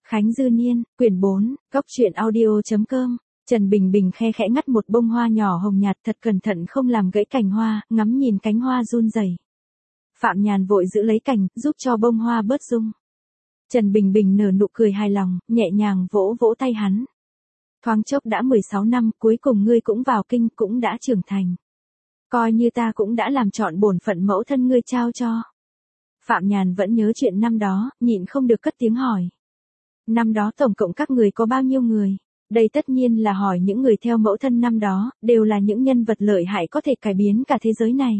Khánh Dư Niên, quyển 4, Cốc truyện audio.com. Trần Bình Bình khe khẽ ngắt một bông hoa nhỏ hồng nhạt thật cẩn thận không làm gãy cành hoa, ngắm nhìn cánh hoa run rẩy. Phạm Nhàn vội giữ lấy cành, giúp cho bông hoa bớt rung. Trần Bình Bình nở nụ cười hài lòng, nhẹ nhàng vỗ vỗ tay hắn. Thoáng chốc đã 16 năm, cuối cùng ngươi cũng vào kinh, cũng đã trưởng thành. Coi như ta cũng đã làm trọn bổn phận mẫu thân ngươi trao cho. Phạm Nhàn vẫn nhớ chuyện năm đó, nhịn không được cất tiếng hỏi. Năm đó tổng cộng các người có bao nhiêu người? Đây tất nhiên là hỏi những người theo mẫu thân năm đó, đều là những nhân vật lợi hại có thể cải biến cả thế giới này.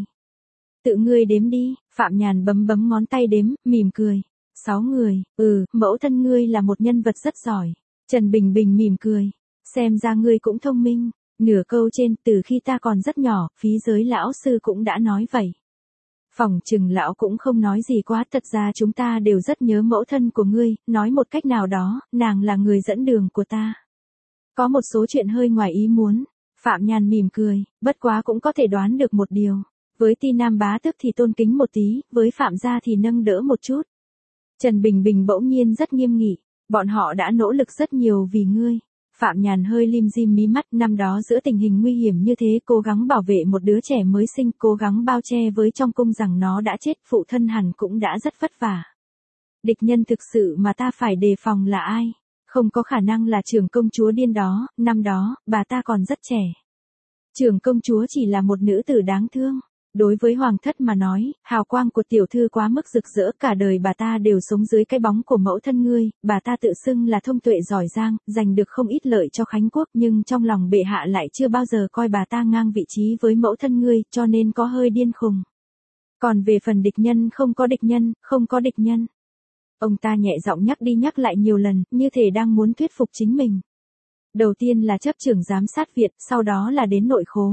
Tự ngươi đếm đi, Phạm Nhàn bấm ngón tay đếm, mỉm cười. 6 người, mẫu thân ngươi là một nhân vật rất giỏi. Trần Bình Bình mỉm cười. Xem ra ngươi cũng thông minh. Nửa câu trên, từ khi ta còn rất nhỏ, phí giới lão sư cũng đã nói vậy. Phỏng chừng lão cũng không nói gì quá, thật ra chúng ta đều rất nhớ mẫu thân của ngươi, nói một cách nào đó, nàng là người dẫn đường của ta. Có một số chuyện hơi ngoài ý muốn. Phạm Nhàn mỉm cười, bất quá cũng có thể đoán được một điều. Với Ti Nam bá tước thì tôn kính một tí, với Phạm gia thì nâng đỡ một chút. Trần Bình Bình bỗng nhiên rất nghiêm nghị, bọn họ đã nỗ lực rất nhiều vì ngươi. Phạm Nhàn hơi lim dim mí mắt, năm đó giữa tình hình nguy hiểm như thế cố gắng bảo vệ một đứa trẻ mới sinh, cố gắng bao che với trong cung rằng nó đã chết, phụ thân hẳn cũng đã rất vất vả. Địch nhân thực sự mà ta phải đề phòng là ai? Không có khả năng là trưởng công chúa điên đó, năm đó, bà ta còn rất trẻ. Trưởng công chúa chỉ là một nữ tử đáng thương. Đối với hoàng thất mà nói, hào quang của tiểu thư quá mức rực rỡ, cả đời bà ta đều sống dưới cái bóng của mẫu thân ngươi, bà ta tự xưng là thông tuệ giỏi giang, giành được không ít lợi cho Khánh quốc, nhưng trong lòng bệ hạ lại chưa bao giờ coi bà ta ngang vị trí với mẫu thân ngươi, cho nên có hơi điên khùng. Còn về phần địch nhân, không có địch nhân, không có địch nhân. Ông ta nhẹ giọng nhắc đi nhắc lại nhiều lần, như thể đang muốn thuyết phục chính mình. Đầu tiên là chấp trưởng giám sát viện, sau đó là đến nội khố.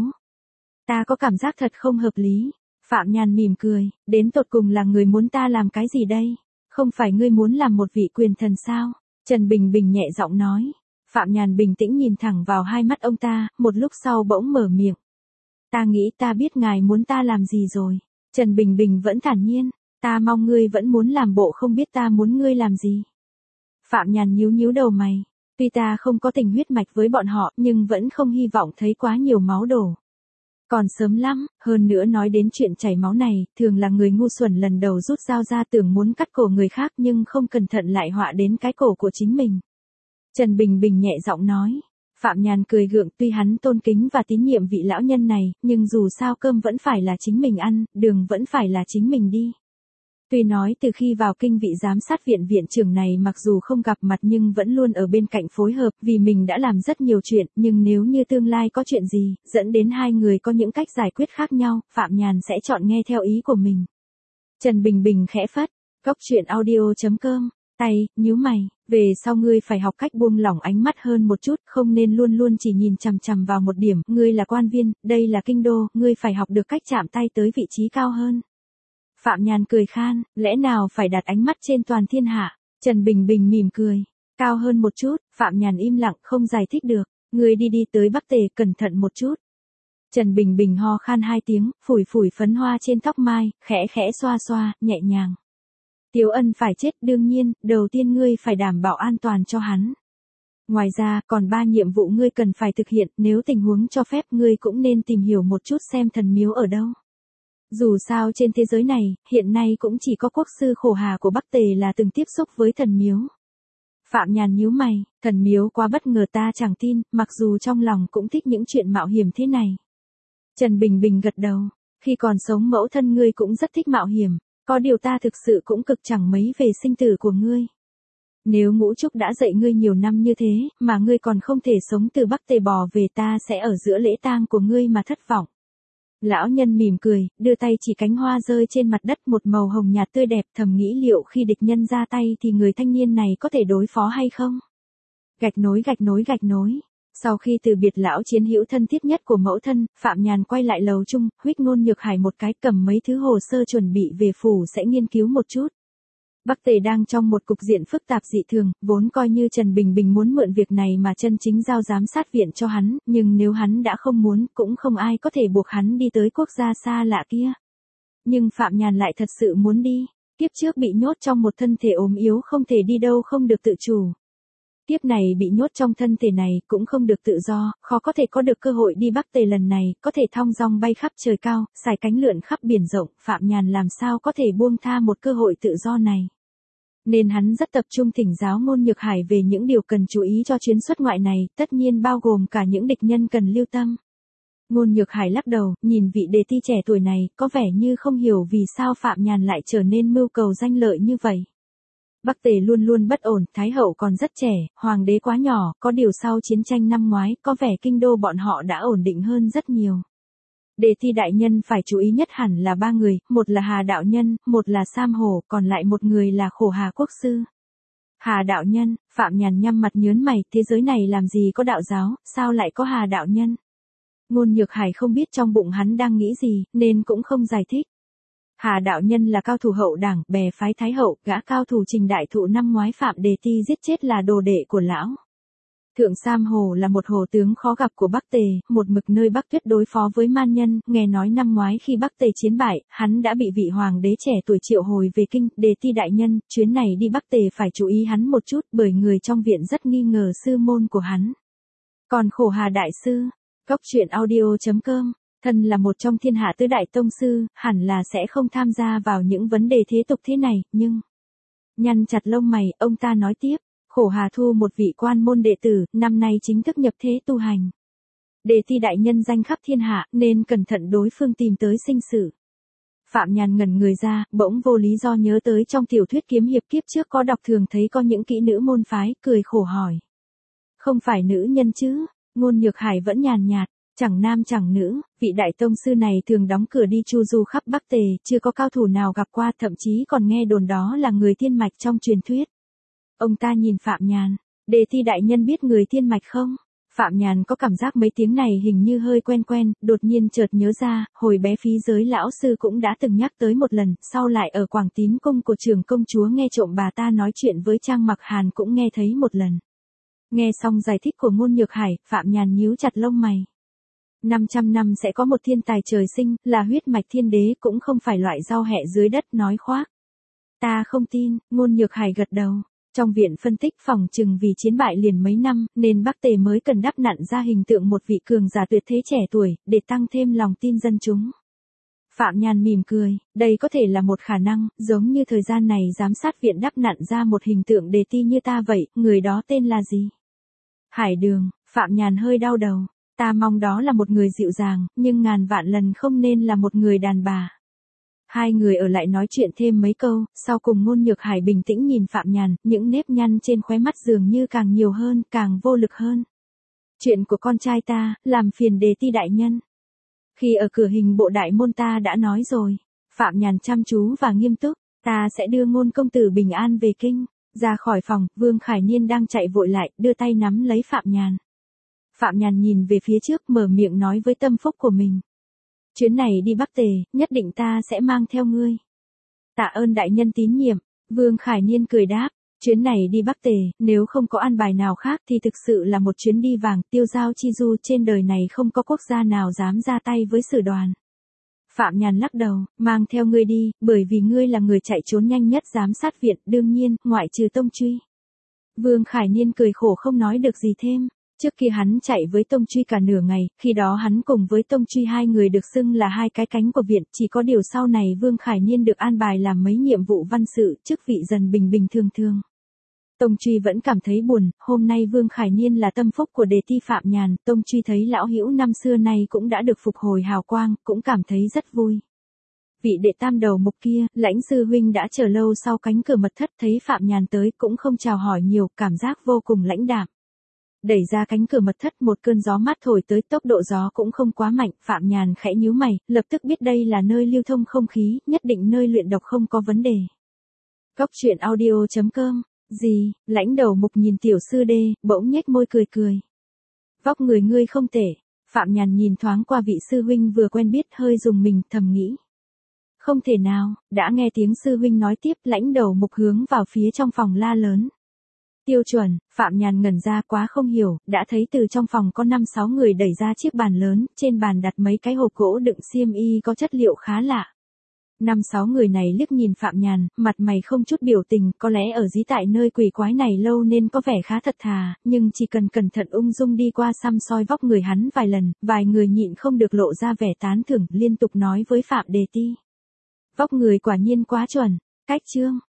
Ta có cảm giác thật không hợp lý. Phạm Nhàn mỉm cười, đến tột cùng là người muốn ta làm cái gì đây? Không phải ngươi muốn làm một vị quyền thần sao? Trần Bình Bình nhẹ giọng nói. Phạm Nhàn bình tĩnh nhìn thẳng vào hai mắt ông ta, một lúc sau bỗng mở miệng. Ta nghĩ ta biết ngài muốn ta làm gì rồi. Trần Bình Bình vẫn thản nhiên, ta mong ngươi vẫn muốn làm bộ không biết ta muốn ngươi làm gì. Phạm Nhàn nhíu nhíu đầu mày, tuy ta không có tình huyết mạch với bọn họ, nhưng vẫn không hy vọng thấy quá nhiều máu đổ. Còn sớm lắm, hơn nữa nói đến chuyện chảy máu này, thường là người ngu xuẩn lần đầu rút dao ra tưởng muốn cắt cổ người khác nhưng không cẩn thận lại họa đến cái cổ của chính mình. Trần Bình Bình nhẹ giọng nói. Phạm Nhàn cười gượng, tuy hắn tôn kính và tín nhiệm vị lão nhân này, nhưng dù sao cơm vẫn phải là chính mình ăn, đường vẫn phải là chính mình đi. Tuy nói từ khi vào kinh vị giám sát viện viện trưởng này mặc dù không gặp mặt nhưng vẫn luôn ở bên cạnh phối hợp, vì mình đã làm rất nhiều chuyện, nhưng nếu như tương lai có chuyện gì, dẫn đến hai người có những cách giải quyết khác nhau, Phạm Nhàn sẽ chọn nghe theo ý của mình. Trần Bình Bình khẽ phất, Cốc truyện audio.com, tay, nhíu mày, về sau ngươi phải học cách buông lỏng ánh mắt hơn một chút, không nên luôn luôn chỉ nhìn chằm chằm vào một điểm, ngươi là quan viên, đây là kinh đô, ngươi phải học được cách chạm tay tới vị trí cao hơn. Phạm Nhàn cười khan, lẽ nào phải đặt ánh mắt trên toàn thiên hạ? Trần Bình Bình mỉm cười, cao hơn một chút. Phạm Nhàn im lặng không giải thích được, ngươi đi tới Bắc Tề, cẩn thận một chút. Trần Bình Bình ho khan hai tiếng, phủi phấn hoa trên tóc mai, khẽ xoa xoa, nhẹ nhàng. Tiếu Ân phải chết, đương nhiên, đầu tiên ngươi phải đảm bảo an toàn cho hắn. Ngoài ra, còn 3 nhiệm vụ ngươi cần phải thực hiện, nếu tình huống cho phép ngươi cũng nên tìm hiểu một chút xem thần miếu ở đâu. Dù sao trên thế giới này, hiện nay cũng chỉ có quốc sư Khổ Hà của Bắc Tề là từng tiếp xúc với thần miếu. Phạm Nhàn nhíu mày, thần miếu quá bất ngờ ta chẳng tin, mặc dù trong lòng cũng thích những chuyện mạo hiểm thế này. Trần Bình Bình gật đầu, khi còn sống mẫu thân ngươi cũng rất thích mạo hiểm, có điều ta thực sự cũng cực chẳng mấy về sinh tử của ngươi. Nếu Ngũ Trúc đã dạy ngươi nhiều năm như thế, mà ngươi còn không thể sống từ Bắc Tề bò về, ta sẽ ở giữa lễ tang của ngươi mà thất vọng. Lão nhân mỉm cười, đưa tay chỉ cánh hoa rơi trên mặt đất một màu hồng nhạt tươi đẹp, thầm nghĩ liệu khi địch nhân ra tay thì người thanh niên này có thể đối phó hay không? Gạch nối. Sau khi từ biệt lão chiến hữu thân thiết nhất của mẫu thân, Phạm Nhàn quay lại lầu chung, huých Ngôn Nhược Hải một cái, cầm mấy thứ hồ sơ chuẩn bị về phủ sẽ nghiên cứu một chút. Bắc Tề đang trong một cục diện phức tạp dị thường, vốn coi như Trần Bình Bình muốn mượn việc này mà chân chính giao giám sát viện cho hắn, nhưng nếu hắn đã không muốn, cũng không ai có thể buộc hắn đi tới quốc gia xa lạ kia. Nhưng Phạm Nhàn lại thật sự muốn đi, kiếp trước bị nhốt trong một thân thể ốm yếu không thể đi đâu không được tự chủ, Kiếp này bị nhốt trong thân thể này cũng không được tự do, khó có thể có được cơ hội đi Bắc Tề lần này, có thể thong dong bay khắp trời cao, xài cánh lượn khắp biển rộng, Phạm Nhàn làm sao có thể buông tha một cơ hội tự do này. Nên hắn rất tập trung thỉnh giáo Ngôn Nhược Hải về những điều cần chú ý cho chuyến xuất ngoại này, tất nhiên bao gồm cả những địch nhân cần lưu tâm. Ngôn Nhược Hải lắc đầu, nhìn vị đề ti trẻ tuổi này, có vẻ như không hiểu vì sao Phạm Nhàn lại trở nên mưu cầu danh lợi như vậy. Bắc Tề luôn luôn bất ổn, Thái hậu còn rất trẻ, hoàng đế quá nhỏ, có điều sau chiến tranh năm ngoái, có vẻ kinh đô bọn họ đã ổn định hơn rất nhiều. Đề thi đại nhân phải chú ý nhất hẳn là 3 người, một là Hà đạo nhân, một là Sam Hổ, còn lại một người là Khổ Hà quốc sư. Hà đạo nhân, Phạm Nhàn nhăn mặt nhớn mày, thế giới này làm gì có đạo giáo, sao lại có Hà đạo nhân? Ngôn Nhược Hải không biết trong bụng hắn đang nghĩ gì, nên cũng không giải thích. Hà đạo nhân là cao thủ hậu đảng, bè phái Thái hậu, gã cao thủ Trình Đại Thụ năm ngoái Phạm Đề Ti giết chết là đồ đệ của lão. Thượng Sam Hồ là một hồ tướng khó gặp của Bắc Tề, một mực nơi Bắc Tuyết đối phó với man nhân, nghe nói năm ngoái khi Bắc Tề chiến bại, hắn đã bị vị hoàng đế trẻ tuổi triệu hồi về kinh, Đề Ti đại nhân, chuyến này đi Bắc Tề phải chú ý hắn một chút, bởi người trong viện rất nghi ngờ sư môn của hắn. Còn Khổ Hà đại sư, Góc truyện audio.com, thân là một trong thiên hạ tứ đại tông sư, hẳn là sẽ không tham gia vào những vấn đề thế tục thế này, nhưng... Nhăn chặt lông mày, ông ta nói tiếp. Khổ Hà thu một vị quan môn đệ tử, năm nay chính thức nhập thế tu hành. Đề ti đại nhân danh khắp thiên hạ, nên cẩn thận đối phương tìm tới sinh sự. Phạm Nhàn ngẩn người ra, bỗng vô lý do nhớ tới trong tiểu thuyết kiếm hiệp kiếp trước có đọc thường thấy có những kỹ nữ môn phái, cười khổ hỏi. Không phải nữ nhân chứ? Ngôn Nhược Hải vẫn nhàn nhạt, chẳng nam chẳng nữ, vị đại tông sư này thường đóng cửa đi chu du khắp Bắc Tề, chưa có cao thủ nào gặp qua, thậm chí còn nghe đồn đó là người thiên mạch trong truyền thuyết. Ông ta nhìn Phạm Nhàn, Đề ti đại nhân biết người thiên mạch không? Phạm Nhàn có cảm giác mấy tiếng này hình như hơi quen quen, đột nhiên chợt nhớ ra, hồi bé Phí Giới lão sư cũng đã từng nhắc tới một lần, sau lại ở Quảng Tín cung của trưởng công chúa nghe trộm bà ta nói chuyện với Trang Mặc Hàn cũng nghe thấy một lần. Nghe xong giải thích của Ngôn Nhược Hải, Phạm Nhàn nhíu chặt lông mày. 500 năm sẽ có một thiên tài trời sinh, là huyết mạch thiên đế, cũng không phải loại rau hẹ dưới đất nói khoác. Ta không tin, Ngôn Nhược Hải gật đầu. Trong viện phân tích phòng chừng vì chiến bại liền mấy năm, nên Bắc Tề mới cần đắp nặn ra hình tượng một vị cường giả tuyệt thế trẻ tuổi, để tăng thêm lòng tin dân chúng. Phạm Nhàn mỉm cười, đây có thể là một khả năng, giống như thời gian này giám sát viện đắp nặn ra một hình tượng đề ti như ta vậy, người đó tên là gì? Hải Đường, Phạm Nhàn hơi đau đầu, ta mong đó là một người dịu dàng, nhưng ngàn vạn lần không nên là một người đàn bà. Hai người ở lại nói chuyện thêm mấy câu, sau cùng Ngôn Nhược Hải bình tĩnh nhìn Phạm Nhàn, những nếp nhăn trên khóe mắt dường như càng nhiều hơn, càng vô lực hơn. Chuyện của con trai ta, làm phiền Đề ti đại nhân. Khi ở cửa hình bộ đại môn ta đã nói rồi. Phạm Nhàn chăm chú và nghiêm túc, ta sẽ đưa Ngôn công tử bình an về kinh. Ra khỏi phòng, Vương Khải Niên đang chạy vội lại, đưa tay nắm lấy Phạm Nhàn. Phạm Nhàn nhìn về phía trước, mở miệng nói với tâm phúc của mình. Chuyến này đi Bắc Tề, nhất định ta sẽ mang theo ngươi. Tạ ơn đại nhân tín nhiệm, Vương Khải Niên cười đáp, chuyến này đi Bắc Tề, nếu không có an bài nào khác thì thực sự là một chuyến đi vàng, tiêu dao chi du, trên đời này không có quốc gia nào dám ra tay với Sử đoàn. Phạm Nhàn lắc đầu, mang theo ngươi đi, bởi vì ngươi là người chạy trốn nhanh nhất giám sát viện, đương nhiên, ngoại trừ Tông Truy. Vương Khải Niên cười khổ không nói được gì thêm. Trước kia hắn chạy với Tông Truy cả nửa ngày, khi đó hắn cùng với Tông Truy hai người được xưng là hai cái cánh của viện, chỉ có điều sau này Vương Khải Niên được an bài làm mấy nhiệm vụ văn sự, chức vị dần bình bình thường thường. Tông Truy vẫn cảm thấy buồn, hôm nay Vương Khải Niên là tâm phúc của đề ti Phạm Nhàn, Tông Truy thấy lão hữu năm xưa nay cũng đã được phục hồi hào quang, cũng cảm thấy rất vui. Vị đệ tam đầu mục kia, Lãnh sư huynh đã chờ lâu sau cánh cửa mật thất, thấy Phạm Nhàn tới cũng không chào hỏi nhiều, cảm giác vô cùng lãnh đạm. Đẩy ra cánh cửa mật thất, một cơn gió mát thổi tới, tốc độ gió cũng không quá mạnh, Phạm Nhàn khẽ nhíu mày, lập tức biết đây là nơi lưu thông không khí, nhất định nơi luyện độc không có vấn đề. Góc truyện audio.com, gì, Lãnh đầu mục nhìn tiểu sư đê, bỗng nhếch môi cười cười. Vóc người ngươi không tệ, Phạm Nhàn nhìn thoáng qua vị sư huynh vừa quen biết, hơi dùng mình, thầm nghĩ. Không thể nào, đã nghe tiếng sư huynh nói tiếp, Lãnh đầu mục hướng vào phía trong phòng la lớn. Tiêu chuẩn, Phạm Nhàn ngẩn ra quá không hiểu, đã thấy từ trong phòng có 5-6 người đẩy ra chiếc bàn lớn, trên bàn đặt mấy cái hộp gỗ đựng xiêm y có chất liệu khá lạ. 5-6 người này liếc nhìn Phạm Nhàn, mặt mày không chút biểu tình, có lẽ ở dí tại nơi quỷ quái này lâu nên có vẻ khá thật thà, nhưng chỉ cần cẩn thận ung dung đi qua xăm soi vóc người hắn vài lần, vài người nhịn không được lộ ra vẻ tán thưởng, liên tục nói với Phạm Đề Ti. Vóc người quả nhiên quá chuẩn, cách trương,